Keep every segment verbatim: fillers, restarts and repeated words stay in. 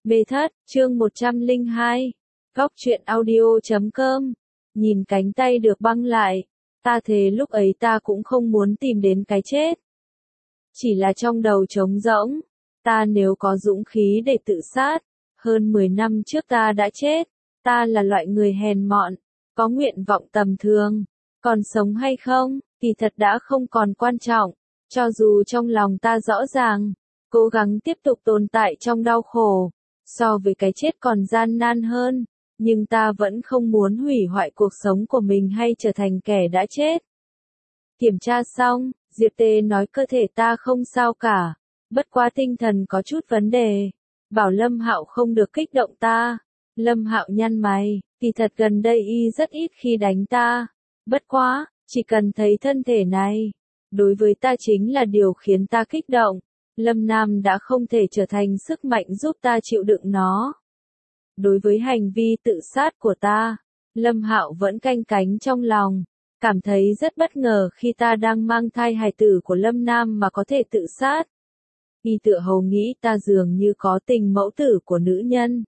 Mê thất, chương một trăm lẻ hai. Góc truyện audio chấm com. Nhìn cánh tay được băng lại, ta thề lúc ấy ta cũng không muốn tìm đến cái chết. Chỉ là trong đầu trống rỗng, ta nếu có dũng khí để tự sát, hơn mười năm trước ta đã chết, ta là loại người hèn mọn, có nguyện vọng tầm thường, còn sống hay không, kỳ thật đã không còn quan trọng, cho dù trong lòng ta rõ ràng, cố gắng tiếp tục tồn tại trong đau khổ, so với cái chết còn gian nan hơn, nhưng ta vẫn không muốn hủy hoại cuộc sống của mình hay trở thành kẻ đã chết. Kiểm tra xong, Diệp Tề nói cơ thể ta không sao cả, bất quá tinh thần có chút vấn đề, bảo Lâm Hạo không được kích động ta. Lâm Hạo nhăn mày, kỳ thật gần đây y rất ít khi đánh ta, bất quá, chỉ cần thấy thân thể này, đối với ta chính là điều khiến ta kích động. Lâm Nam đã không thể trở thành sức mạnh giúp ta chịu đựng nó. Đối với hành vi tự sát của ta, Lâm Hạo vẫn canh cánh trong lòng, cảm thấy rất bất ngờ khi ta đang mang thai hài tử của Lâm Nam mà có thể tự sát. Y tựa hồ nghĩ ta dường như có tình mẫu tử của nữ nhân.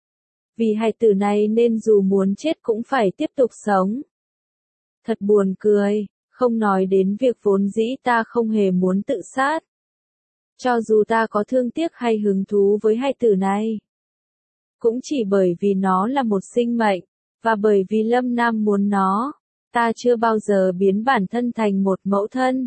Vì hài tử này nên dù muốn chết cũng phải tiếp tục sống. Thật buồn cười, không nói đến việc vốn dĩ ta không hề muốn tự sát. Cho dù ta có thương tiếc hay hứng thú với hài tử này, cũng chỉ bởi vì nó là một sinh mệnh, và bởi vì Lâm Nam muốn nó, ta chưa bao giờ biến bản thân thành một mẫu thân.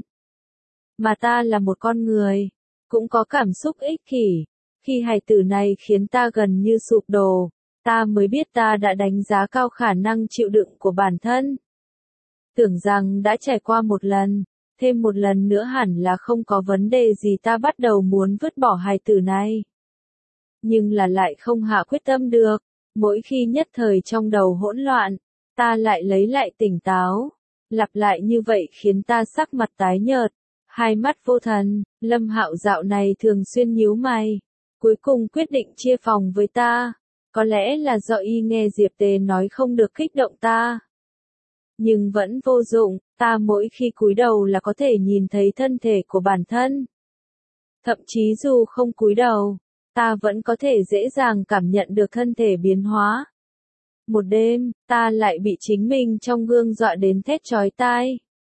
Mà ta là một con người, cũng có cảm xúc ích kỷ, khi hài tử này khiến ta gần như sụp đổ, ta mới biết ta đã đánh giá cao khả năng chịu đựng của bản thân. Tưởng rằng đã trải qua một lần, thêm một lần nữa hẳn là không có vấn đề gì, ta bắt đầu muốn vứt bỏ hài tử này. Nhưng là lại không hạ quyết tâm được, mỗi khi nhất thời trong đầu hỗn loạn, ta lại lấy lại tỉnh táo. Lặp lại như vậy khiến ta sắc mặt tái nhợt, hai mắt vô thần. Lâm Hạo dạo này thường xuyên nhíu mày, cuối cùng quyết định chia phòng với ta. Có lẽ là do y nghe Diệp Tề nói không được kích động ta. Nhưng vẫn vô dụng, ta mỗi khi cúi đầu là có thể nhìn thấy thân thể của bản thân. Thậm chí dù không cúi đầu, ta vẫn có thể dễ dàng cảm nhận được thân thể biến hóa. Một đêm, ta lại bị chính mình trong gương dọa đến thét chói tai.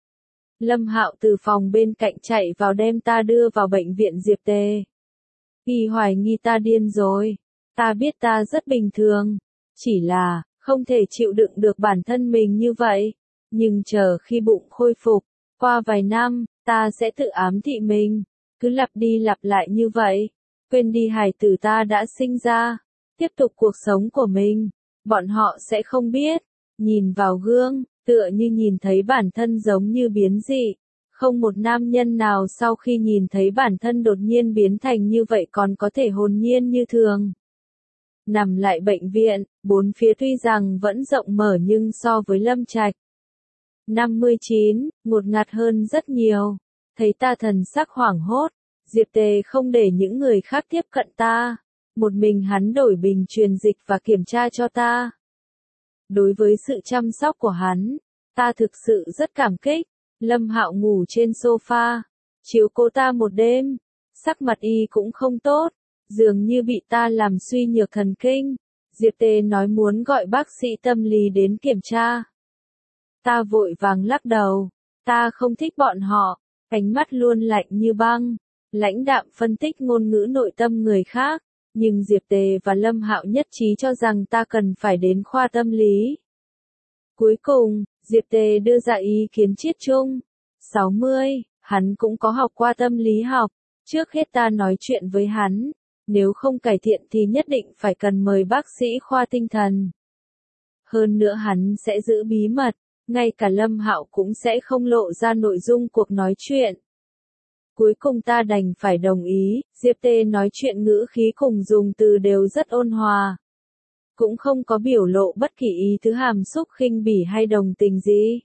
Lâm Hạo từ phòng bên cạnh chạy vào đem ta đưa vào bệnh viện Diệp Tề. Y hoài nghi ta điên rồi. Ta biết ta rất bình thường, chỉ là không thể chịu đựng được bản thân mình như vậy. Nhưng chờ khi bụng khôi phục, qua vài năm, ta sẽ tự ám thị mình. Cứ lặp đi lặp lại như vậy, quên đi hài tử ta đã sinh ra, tiếp tục cuộc sống của mình. Bọn họ sẽ không biết, nhìn vào gương, tựa như nhìn thấy bản thân giống như biến dị. Không một nam nhân nào sau khi nhìn thấy bản thân đột nhiên biến thành như vậy còn có thể hồn nhiên như thường. Nằm lại bệnh viện, bốn phía tuy rằng vẫn rộng mở nhưng so với Lâm Trạch năm mươi chín, ngột ngạt hơn rất nhiều. Thấy ta thần sắc hoảng hốt, Diệp Tề không để những người khác tiếp cận ta. Một mình hắn đổi bình truyền dịch và kiểm tra cho ta. Đối với sự chăm sóc của hắn, ta thực sự rất cảm kích. Lâm Hạo ngủ trên sofa, chiếu cố ta một đêm. Sắc mặt y cũng không tốt, dường như bị ta làm suy nhược thần kinh. Diệp Tề nói muốn gọi bác sĩ tâm lý đến kiểm tra. Ta vội vàng lắc đầu, ta không thích bọn họ, ánh mắt luôn lạnh như băng, lãnh đạm phân tích ngôn ngữ nội tâm người khác. Nhưng Diệp Tề và Lâm Hạo nhất trí cho rằng ta cần phải đến khoa tâm lý. Cuối cùng, Diệp Tề đưa ra ý kiến chiết chung. sáu mươi, hắn cũng có học qua tâm lý học. Trước hết ta nói chuyện với hắn, nếu không cải thiện thì nhất định phải cần mời bác sĩ khoa tinh thần. Hơn nữa hắn sẽ giữ bí mật, ngay cả Lâm Hạo cũng sẽ không lộ ra nội dung cuộc nói chuyện. Cuối cùng ta đành phải đồng ý. Diệp Tề nói chuyện ngữ khí cùng dùng từ đều rất ôn hòa. Cũng không có biểu lộ bất kỳ ý thứ hàm xúc khinh bỉ hay đồng tình gì.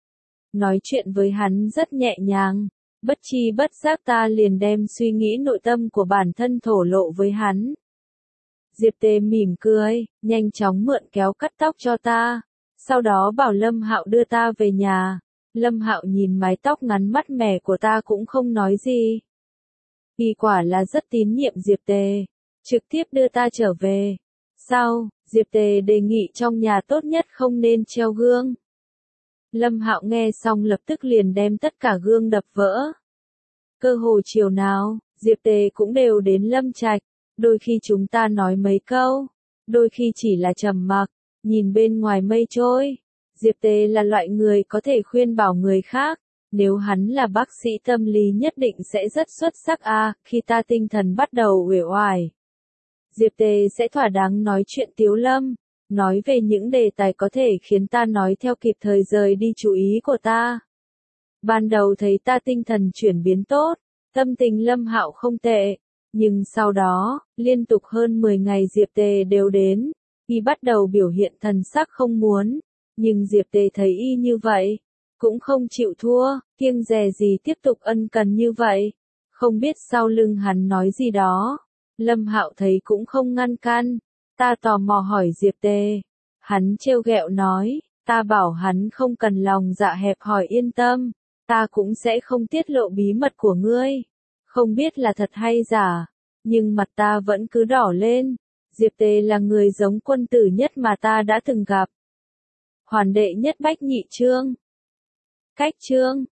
Nói chuyện với hắn rất nhẹ nhàng, bất chi bất giác ta liền đem suy nghĩ nội tâm của bản thân thổ lộ với hắn. Diệp Tề mỉm cười, nhanh chóng mượn kéo cắt tóc cho ta, sau đó bảo Lâm Hạo đưa ta về nhà. Lâm Hạo nhìn mái tóc ngắn mắt mẻ của ta cũng không nói gì. Y quả là rất tín nhiệm Diệp Tề. trực tiếp đưa ta trở về. Sau, Diệp Tề đề nghị trong nhà tốt nhất không nên treo gương. Lâm Hạo nghe xong lập tức liền đem tất cả gương đập vỡ. Cơ hồ chiều nào, Diệp Tề cũng đều đến Lâm Trạch, đôi khi chúng ta nói mấy câu, đôi khi chỉ là trầm mặc, nhìn bên ngoài mây trôi. Diệp Tề là loại người có thể khuyên bảo người khác, nếu hắn là bác sĩ tâm lý nhất định sẽ rất xuất sắc a, à, khi ta tinh thần bắt đầu uể oải. Diệp Tề sẽ thỏa đáng nói chuyện Tiếu Lâm, nói về những đề tài có thể khiến ta nói theo kịp thời rời đi chú ý của ta. Ban đầu thấy ta tinh thần chuyển biến tốt, tâm tình Lâm Hạo không tệ, nhưng sau đó, liên tục hơn mười ngày Diệp Tề đều đến, y bắt đầu biểu hiện thần sắc không muốn, nhưng Diệp Tề thấy y như vậy, cũng không chịu thua, kiêng dè gì tiếp tục ân cần như vậy, không biết sau lưng hắn nói gì đó. Lâm Hạo thấy cũng không ngăn can, ta tò mò hỏi Diệp Tề, hắn trêu ghẹo nói, ta bảo hắn không cần lòng dạ hẹp hòi yên tâm, ta cũng sẽ không tiết lộ bí mật của ngươi, không biết là thật hay giả, nhưng mặt ta vẫn cứ đỏ lên, Diệp Tề là người giống quân tử nhất mà ta đã từng gặp. Hoàn đệ nhất bách nhị chương. Cách chương